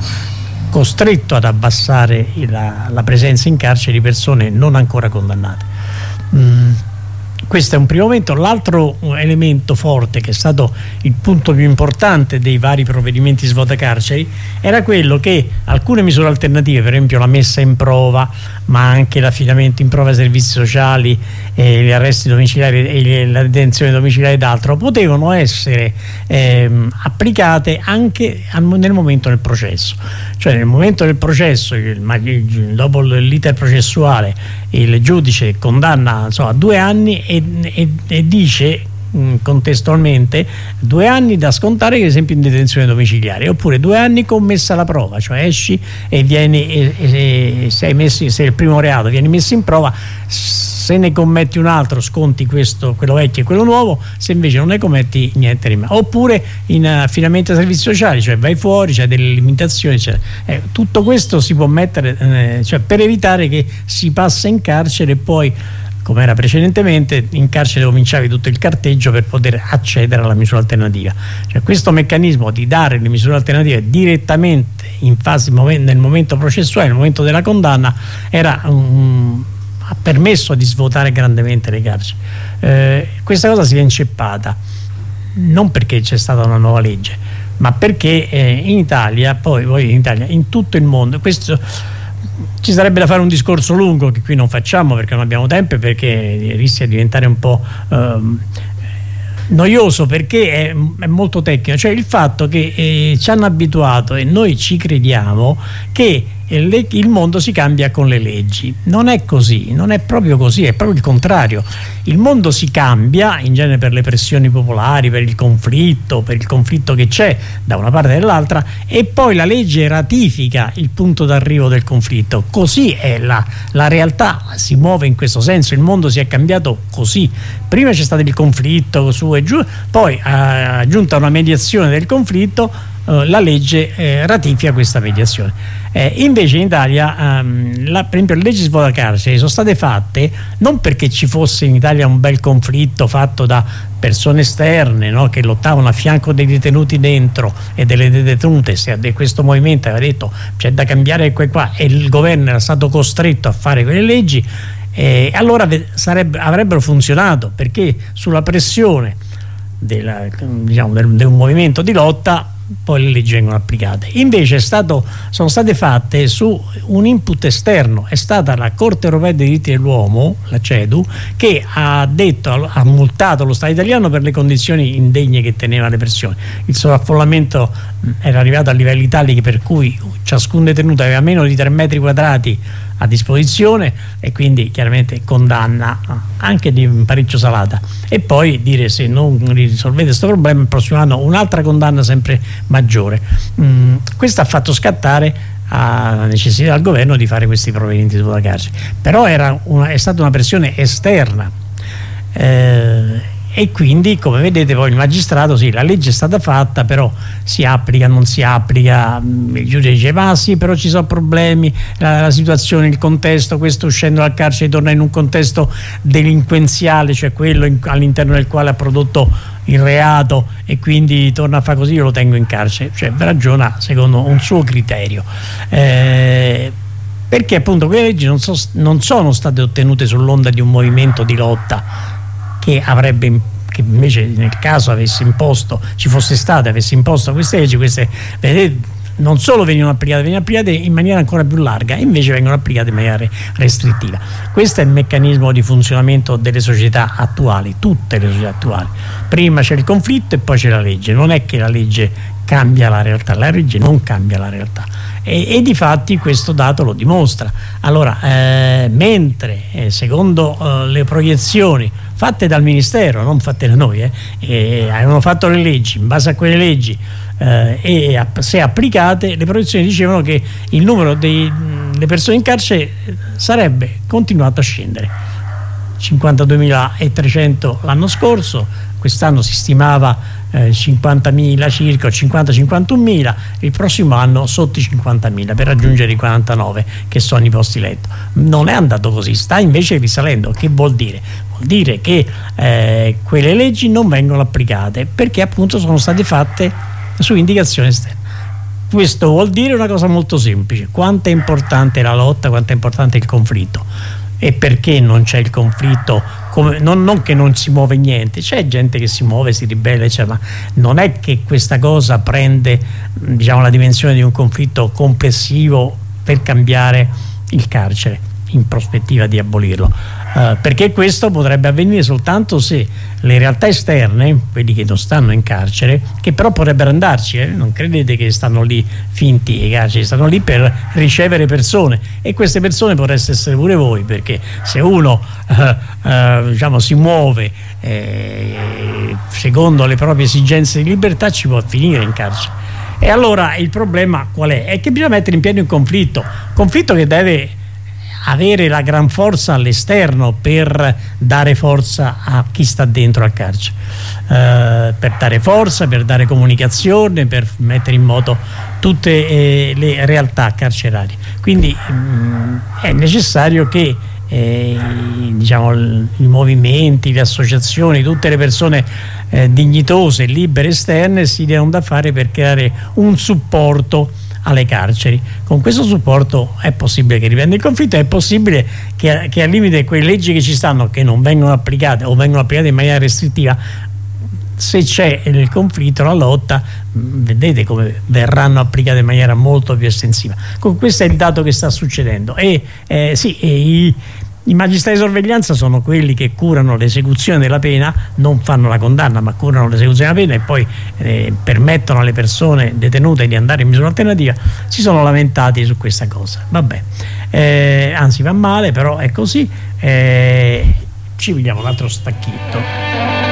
costretto ad abbassare la, la presenza in carcere di persone non ancora condannate. Mm. Questo è un primo momento. L'altro elemento forte, che è stato il punto più importante dei vari provvedimenti svuotacarceri, era quello che alcune misure alternative, per esempio la messa in prova, ma anche l'affidamento in prova ai servizi sociali, eh, gli arresti domiciliari e la detenzione domiciliare ed altro, potevano essere ehm, applicate anche nel momento del processo. Cioè nel momento del processo, il, il, dopo l'iter processuale, il giudice condanna insomma, a due anni e, e, e dice mh, contestualmente due anni da scontare, ad esempio in detenzione domiciliare, oppure due anni commessa la prova, cioè esci e vieni e, e, e sei messi, se il primo reato vieni messo in prova, se ne commetti un altro sconti questo, quello vecchio e quello nuovo, se invece non ne commetti niente rimane. Oppure in affidamento ai servizi sociali, cioè vai fuori, c'è delle limitazioni, cioè, eh, tutto questo si può mettere eh, cioè per evitare che si passa in carcere e poi, come era precedentemente, in carcere cominciavi tutto il carteggio per poter accedere alla misura alternativa. Cioè questo meccanismo di dare le misure alternative direttamente in fase, nel momento processuale, nel momento della condanna, era un ha permesso di svuotare grandemente le carceri. Eh, questa cosa si è inceppata non perché c'è stata una nuova legge, ma perché eh, in Italia, poi, poi in Italia, in tutto il mondo, questo ci sarebbe da fare un discorso lungo che qui non facciamo perché non abbiamo tempo e perché rischia di diventare un po' ehm, noioso, perché è, è molto tecnico. Cioè il fatto che eh, ci hanno abituato, e noi ci crediamo, che Le, il mondo si cambia con le leggi. Non è così, non è proprio così, è proprio il contrario. Il mondo si cambia in genere per le pressioni popolari, per il conflitto, per il conflitto che c'è da una parte e dall'altra, e poi la legge ratifica il punto d'arrivo del conflitto. Così è la, la realtà, si muove in questo senso. Il mondo si è cambiato così. Prima c'è stato il conflitto su e giù, poi eh, giunta una mediazione del conflitto, eh, la legge eh, ratifica questa mediazione. Eh, invece in Italia um, la, per esempio le leggi svuotacarceri sono state fatte non perché ci fosse in Italia un bel conflitto fatto da persone esterne, no, che lottavano a fianco dei detenuti dentro e delle detenute. Se questo movimento aveva detto c'è da cambiare qua e qua e il governo era stato costretto a fare quelle leggi, eh, allora sarebbe, avrebbero funzionato, perché sulla pressione della, diciamo, del, di un movimento di lotta poi le leggi vengono applicate. Invece è stato, sono state fatte su un input esterno. È stata la Corte Europea dei Diritti dell'Uomo, la CEDU, che ha detto, ha multato lo Stato italiano per le condizioni indegne che teneva le persone. Il sovraffollamento era arrivato a livelli tali che per cui ciascun detenuto aveva meno di tre metri quadrati a disposizione, e quindi chiaramente condanna anche di parecchio salata. E poi dire, se non risolvete questo problema il prossimo anno un'altra condanna sempre maggiore. Mm, questo ha fatto scattare la necessità del governo di fare questi provvedimenti sulla carcere, però era una, è stata una pressione esterna, eh, e quindi, come vedete, poi il magistrato, sì, la legge è stata fatta, però si applica, non si applica, il giudice dice ma sì, però ci sono problemi, la, la situazione, il contesto, questo uscendo dal carcere torna in un contesto delinquenziale, cioè quello all'interno del quale ha prodotto il reato, e quindi torna a fare così, io lo tengo in carcere, cioè ragiona secondo un suo criterio, eh, perché appunto quelle leggi non, so, non sono state ottenute sull'onda di un movimento di lotta che avrebbe, che invece nel caso avesse imposto, ci fosse state, avesse imposto queste leggi, queste vedete, non solo venivano applicate, venivano applicate in maniera ancora più larga, invece vengono applicate in maniera restrittiva. Questo è il meccanismo di funzionamento delle società attuali, tutte le società attuali. Prima c'è il conflitto e poi c'è la legge. Non è che la legge cambia la realtà, la legge non cambia la realtà, e, e di fatti questo dato lo dimostra. Allora, eh, mentre eh, secondo eh, le proiezioni fatte dal Ministero, non fatte da noi, eh, eh, avevano fatto le leggi, in base a quelle leggi eh, e a, se applicate, le proiezioni dicevano che il numero delle persone in carcere sarebbe continuato a scendere. cinquantaduemilatrecento l'anno scorso, quest'anno si stimava eh, cinquantamila circa, cinquanta cinquantunomila, il prossimo anno sotto i cinquantamila per raggiungere i quarantanove che sono i posti letto. Non è andato così, sta invece risalendo. Che vuol dire? Vuol dire che eh, quelle leggi non vengono applicate perché appunto sono state fatte su indicazione esterna. Questo vuol dire una cosa molto semplice: quanto è importante la lotta, quanto è importante il conflitto. e perché non c'è il conflitto, come, non, non che non si muove niente, c'è gente che si muove, si ribella, cioè, ma non è che questa cosa prende, diciamo, la dimensione di un conflitto complessivo per cambiare il carcere in prospettiva di abolirlo, uh, perché questo potrebbe avvenire soltanto se le realtà esterne, quelli che non stanno in carcere, che però potrebbero andarci, eh? Non credete che stanno lì finti i carceri, stanno lì per ricevere persone, e queste persone potreste essere pure voi, perché se uno uh, uh, diciamo, si muove eh, secondo le proprie esigenze di libertà, ci può finire in carcere. E allora il problema qual è? È che bisogna mettere in piedi un conflitto conflitto che deve avere la gran forza all'esterno per dare forza a chi sta dentro al carcere, eh, per dare forza, per dare comunicazione, per mettere in moto tutte eh, le realtà carcerarie. Quindi mh, è necessario che eh, diciamo, i movimenti, le associazioni, tutte le persone eh, dignitose, libere, esterne si diano da fare per creare un supporto alle carceri. Con questo supporto è possibile che riprenda il conflitto, è possibile che, che al limite quelle leggi che ci stanno, che non vengono applicate o vengono applicate in maniera restrittiva, se c'è il conflitto, la lotta, vedete come verranno applicate in maniera molto più estensiva. Con questo è il dato che sta succedendo. E eh, sì, e i I magistrati di sorveglianza sono quelli che curano l'esecuzione della pena, non fanno la condanna ma curano l'esecuzione della pena, e poi eh, permettono alle persone detenute di andare in misura alternativa. Si sono lamentati su questa cosa, vabbè, eh, anzi va male, però è così. Eh, ci vediamo un altro stacchetto.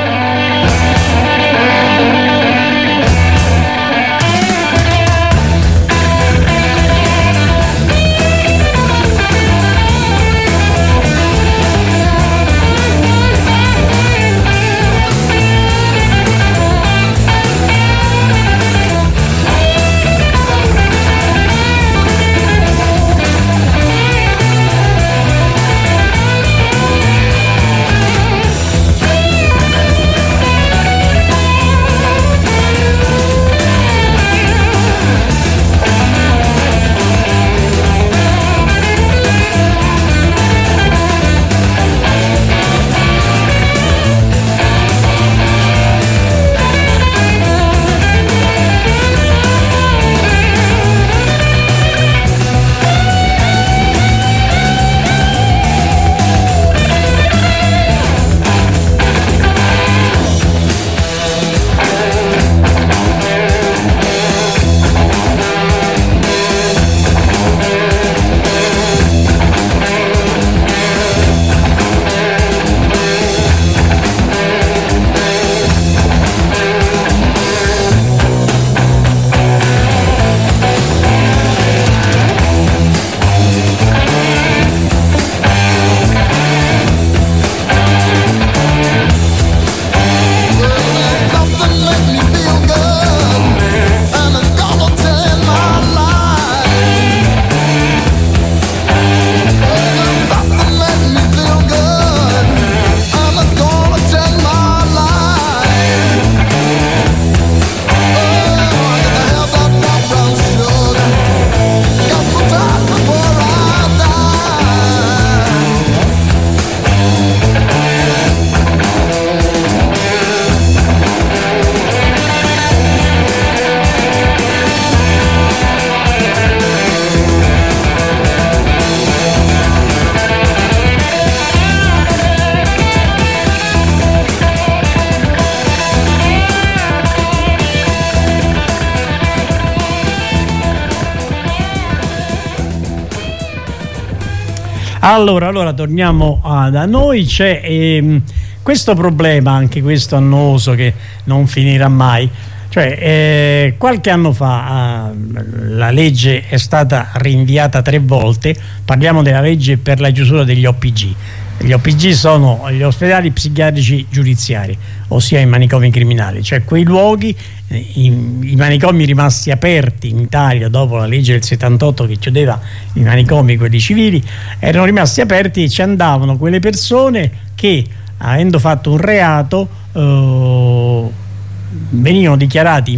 Allora, allora torniamo a, da noi. C'è ehm, questo problema, anche questo annoso, che non finirà mai. Cioè, eh, qualche anno fa eh, la legge è stata rinviata tre volte. Parliamo della legge per la chiusura degli O P G. Gli O P G sono gli ospedali psichiatrici giudiziari, ossia i manicomi criminali, cioè quei luoghi, i, i manicomi rimasti aperti in Italia dopo la legge del settantotto che chiudeva i manicomi, quelli civili, erano rimasti aperti e ci andavano quelle persone che, avendo fatto un reato, eh, venivano dichiarati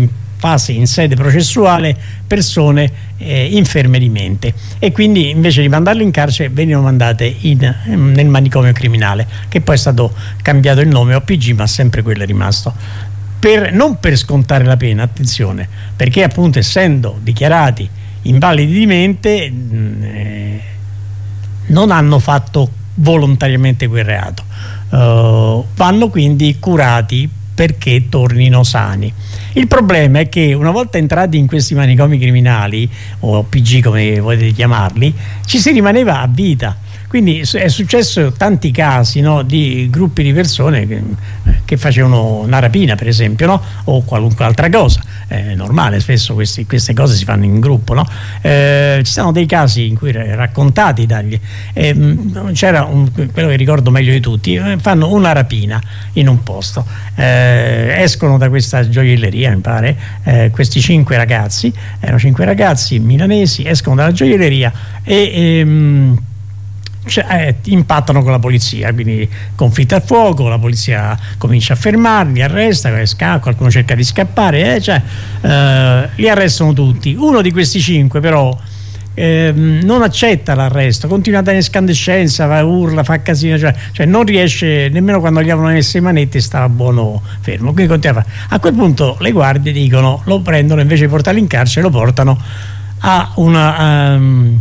fase in sede processuale persone eh, inferme di mente, e quindi invece di mandarle in carcere venivano mandate in, nel manicomio criminale, che poi è stato cambiato il nome O P G, ma sempre quello è rimasto. Per, non per scontare la pena, attenzione, perché appunto essendo dichiarati invalidi di mente eh, non hanno fatto volontariamente quel reato, uh, vanno quindi curati perché tornino sani. Il problema è che una volta entrati in questi manicomi criminali, o O P G come volete chiamarli, ci si rimaneva a vita. Quindi è successo tanti casi, no, di gruppi di persone che, che facevano una rapina, per esempio, no? O qualunque altra cosa. È normale, spesso questi, queste cose si fanno in gruppo, no? Eh, ci sono dei casi in cui raccontati dagli eh, c'era un, quello che ricordo meglio di tutti, eh, fanno una rapina in un posto, eh, escono da questa gioielleria, mi pare, eh, questi cinque ragazzi, erano cinque ragazzi milanesi, escono dalla gioielleria e ehm, Cioè, eh, impattano con la polizia, quindi conflitto a fuoco, la polizia comincia a fermarli, arresta, qualcuno cerca di scappare, eh, cioè, eh, li arrestano tutti. Uno di questi cinque però eh, non accetta l'arresto, continua a dare escandescenza, va, urla, fa casino, cioè, cioè non riesce nemmeno quando gli avevano messo le manette, stava buono fermo, quindi continua a fare. A quel punto le guardie dicono, lo prendono, invece di portarlo in carcere lo portano a una um,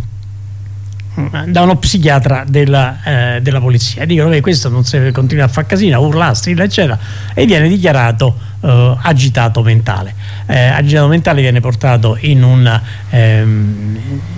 da uno psichiatra della, eh, della polizia, dicono che questo non si continua a fare casino, urla, strilla eccetera, e viene dichiarato eh, agitato mentale. eh, agitato mentale viene portato in un ehm,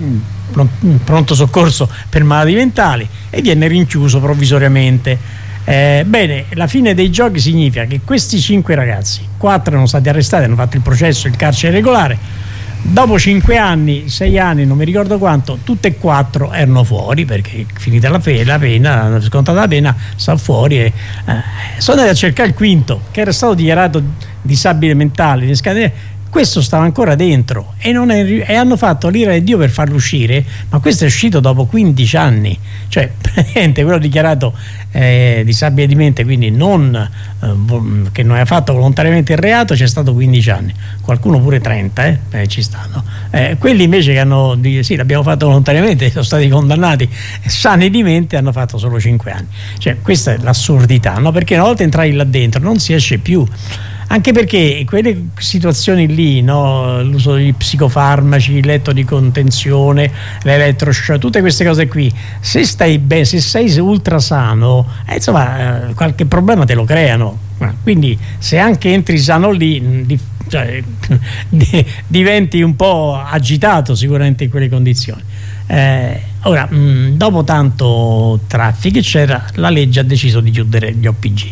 pronto soccorso per malati mentali e viene rinchiuso provvisoriamente. Eh, bene, la fine dei giochi significa che questi cinque ragazzi, quattro erano stati arrestati, hanno fatto il processo, il carcere regolare. Dopo cinque anni, sei anni, non mi ricordo quanto, tutte e quattro erano fuori perché finita la, pe la pena, hanno scontato la pena, sta fuori. E, eh, sono andati a cercare il quinto, che era stato dichiarato disabile mentale, questo stava ancora dentro e, non è, e hanno fatto l'ira di Dio per farlo uscire, ma questo è uscito dopo quindici anni, cioè praticamente quello dichiarato eh, disabile di mente, quindi non, eh, che non aveva fatto volontariamente il reato, c'è stato quindici anni, qualcuno pure trenta, eh, eh, ci stanno. Eh, quelli invece che hanno di, sì, l'abbiamo fatto volontariamente, sono stati condannati sani di mente, hanno fatto solo cinque anni. Cioè questa è l'assurdità, no? Perché una volta entrai là dentro non si esce più. Anche perché quelle situazioni lì, no? L'uso di psicofarmaci, il letto di contenzione, l'elettroshock, tutte queste cose qui, se stai bene, se sei ultra sano, eh, insomma, eh, qualche problema te lo creano. Quindi se anche entri sano lì, di, cioè, di, diventi un po' agitato sicuramente in quelle condizioni. Eh, ora, mh, dopo tanto traffico eccetera, la legge ha deciso di chiudere gli O P G.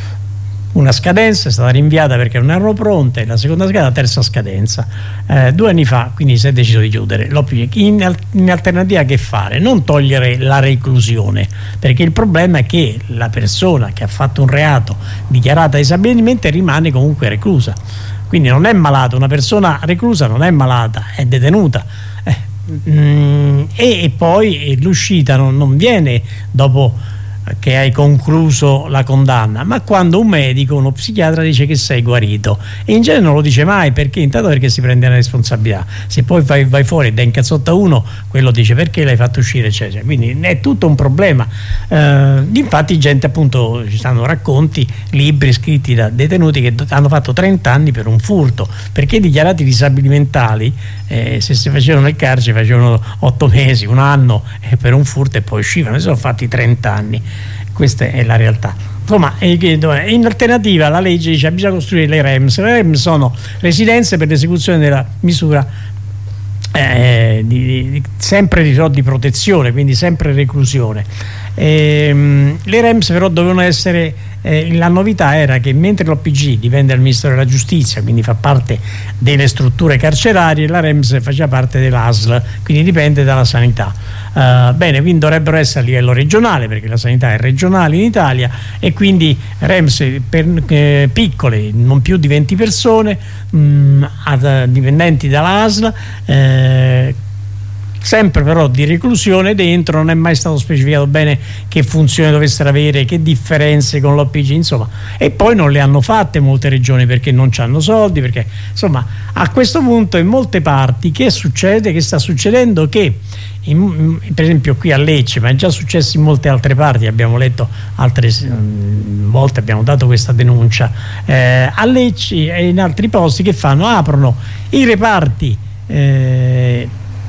Una scadenza è stata rinviata perché non erano pronte, la seconda scadenza, la terza scadenza, eh, due anni fa, quindi si è deciso di chiudere l'O P G. In, in alternativa che fare? Non togliere la reclusione, perché il problema è che la persona che ha fatto un reato dichiarata disabile di mente rimane comunque reclusa, quindi non è malata, una persona reclusa non è malata, è detenuta. Eh, mm, e, e poi l'uscita non, non viene dopo che hai concluso la condanna, ma quando un medico, uno psichiatra dice che sei guarito, e in genere non lo dice mai, perché intanto perché si prende la responsabilità, se poi vai, vai fuori e dai incazzotta uno, quello dice perché l'hai fatto uscire eccetera, quindi è tutto un problema. Eh, infatti gente, appunto, ci stanno racconti, libri scritti da detenuti che hanno fatto trenta anni per un furto, perché dichiarati disabili mentali, eh, se si facevano nel carcere facevano otto mesi, un anno eh, per un furto e poi uscivano, si sono fatti trenta anni. Questa è la realtà. Insomma, in alternativa la legge dice che bisogna costruire le R E M S. Le R E M S sono residenze per l'esecuzione della misura eh, di, di, sempre di, di protezione, quindi sempre reclusione. Ehm, le R E M S però dovevano essere, eh, la novità era che mentre l'O P G dipende dal Ministero della Giustizia, quindi fa parte delle strutture carcerarie, la R E M S faceva parte dell'A S L, quindi dipende dalla sanità. Uh, bene, quindi dovrebbero essere a livello regionale, perché la sanità è regionale in Italia, e quindi R E M S per, eh, piccole, non più di venti persone, mh, ad, dipendenti dalla A S L, eh, sempre però di reclusione dentro, non è mai stato specificato bene che funzione dovessero avere, che differenze con l'O P G, insomma, e poi non le hanno fatte molte regioni perché non hanno soldi, perché insomma a questo punto in molte parti che succede, che sta succedendo che in, per esempio qui a Lecce, ma è già successo in molte altre parti, abbiamo letto altre mh, volte, abbiamo dato questa denuncia eh, a Lecce e in altri posti, che fanno, aprono i reparti eh,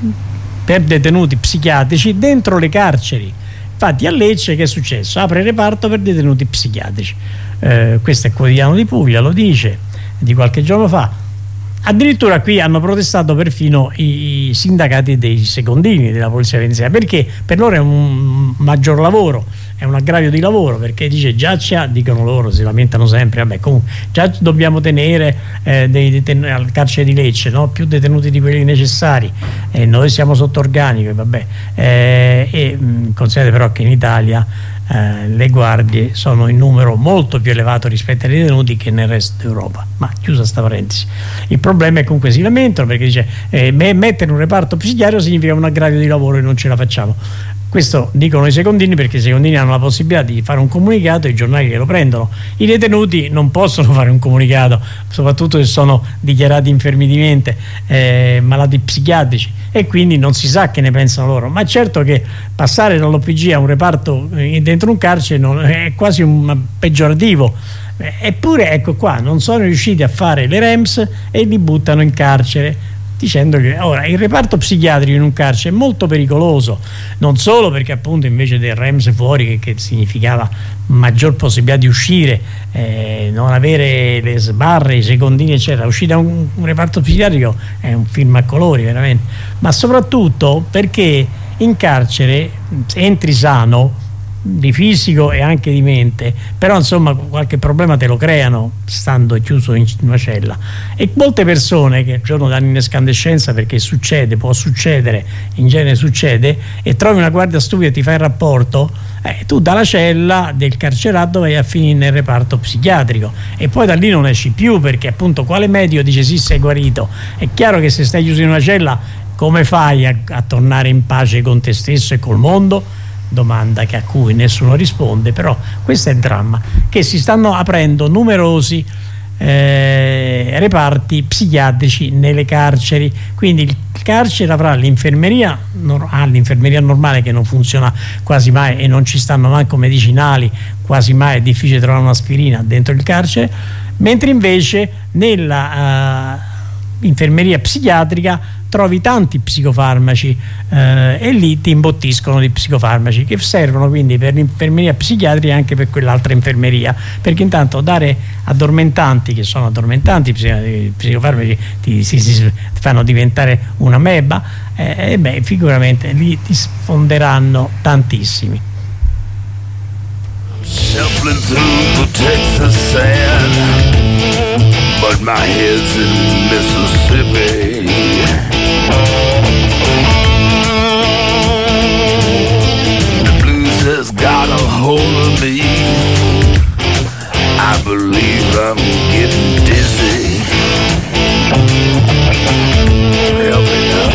per detenuti psichiatrici dentro le carceri. Infatti a Lecce che è successo? Apre il reparto per detenuti psichiatrici, eh, questo è il quotidiano di Puglia, lo dice di qualche giorno fa. Addirittura qui hanno protestato perfino i, i sindacati dei secondini della polizia penitenziaria, perché per loro è un maggior lavoro, è un aggravio di lavoro, perché dice già c'ha, dicono loro, si lamentano sempre, vabbè, comunque già dobbiamo tenere eh, dei detenuti al carcere di Lecce, no? Più detenuti di quelli necessari, e noi siamo sotto organico, vabbè, eh, e mh, considerate però che in Italia Eh, le guardie sono in numero molto più elevato rispetto ai detenuti che nel resto d'Europa. Ma chiusa sta parentesi, il problema è che comunque si lamentano perché dice eh, mettere un reparto psichiatrico significa un aggravio di lavoro e non ce la facciamo. Questo dicono i secondini, perché i secondini hanno la possibilità di fare un comunicato e i giornali che lo prendono. I detenuti non possono fare un comunicato, soprattutto se sono dichiarati infermi di mente, eh, malati psichiatrici, e quindi non si sa che ne pensano loro. Ma certo che passare dall'O P G a un reparto eh, dentro un carcere non, è quasi un peggiorativo. Eh, eppure ecco qua, non sono riusciti a fare le R E M S e li buttano in carcere, dicendo che ora il reparto psichiatrico in un carcere è molto pericoloso, non solo perché appunto invece del R E M S fuori, che, che significava maggior possibilità di uscire, eh, non avere le sbarre, i secondini eccetera, uscire da un, un reparto psichiatrico è un film a colori veramente, ma soprattutto perché in carcere entri sano di fisico e anche di mente, però insomma qualche problema te lo creano stando chiuso in una cella, e molte persone che il giorno danno in escandescenza, perché succede, può succedere, in genere succede, e trovi una guardia stupida e ti fai il rapporto, eh, tu dalla cella del carcerato vai a finire nel reparto psichiatrico e poi da lì non esci più, perché appunto quale medico dice sì, sei guarito? È chiaro che se stai chiuso in una cella come fai a, a tornare in pace con te stesso e col mondo? Domanda che a cui nessuno risponde, però questo è il dramma, che si stanno aprendo numerosi eh, reparti psichiatrici nelle carceri, quindi il carcere avrà l'infermeria, ah, l'infermeria normale che non funziona quasi mai e non ci stanno manco medicinali, quasi mai è difficile trovare un'aspirina dentro il carcere, mentre invece nella uh, infermeria psichiatrica trovi tanti psicofarmaci eh, e lì ti imbottiscono di psicofarmaci che servono quindi per l'infermeria psichiatrica e anche per quell'altra infermeria, perché intanto dare addormentanti, che sono addormentanti, i psicofarmaci ti, ti, ti, ti fanno diventare una meba, e eh, beh, sicuramente lì ti sfonderanno tantissimi. Shuffling through the Texas sand, but my head's in Mississippi. The blues has got a hold of me. I believe I'm getting dizzy. Help me now.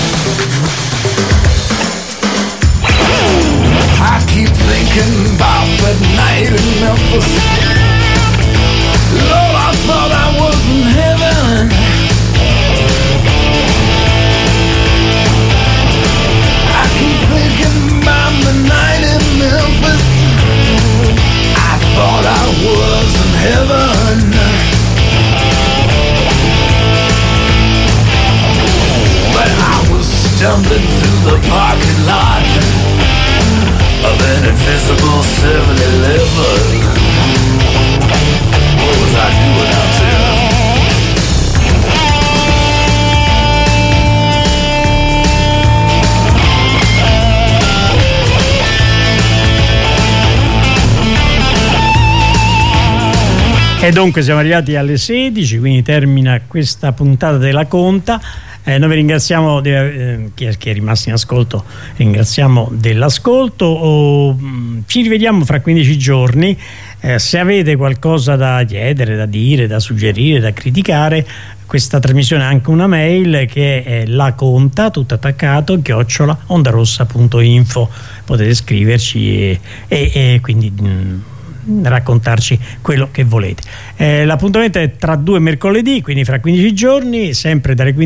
I keep thinking about that night in Memphis. Lord, I thought I was in heaven. I keep thinking about the night in Memphis. I thought I was in heaven. But I was stumbling through the parking lot of an invisible seven eleven. What was I doing out there? E dunque siamo arrivati alle sedici, quindi termina questa puntata della Conta. Eh, noi vi ringraziamo, di, eh, chi, è, chi è rimasto in ascolto, ringraziamo dell'ascolto. Oh, ci rivediamo fra quindici giorni. Eh, se avete qualcosa da chiedere, da dire, da suggerire, da criticare, questa trasmissione ha anche una mail che è la conta, tutto attaccato, chiocciola ondarossa punto info. Potete scriverci e, e, e quindi mh, raccontarci quello che volete. Eh, l'appuntamento è tra due mercoledì, quindi fra quindici giorni, sempre dalle quindici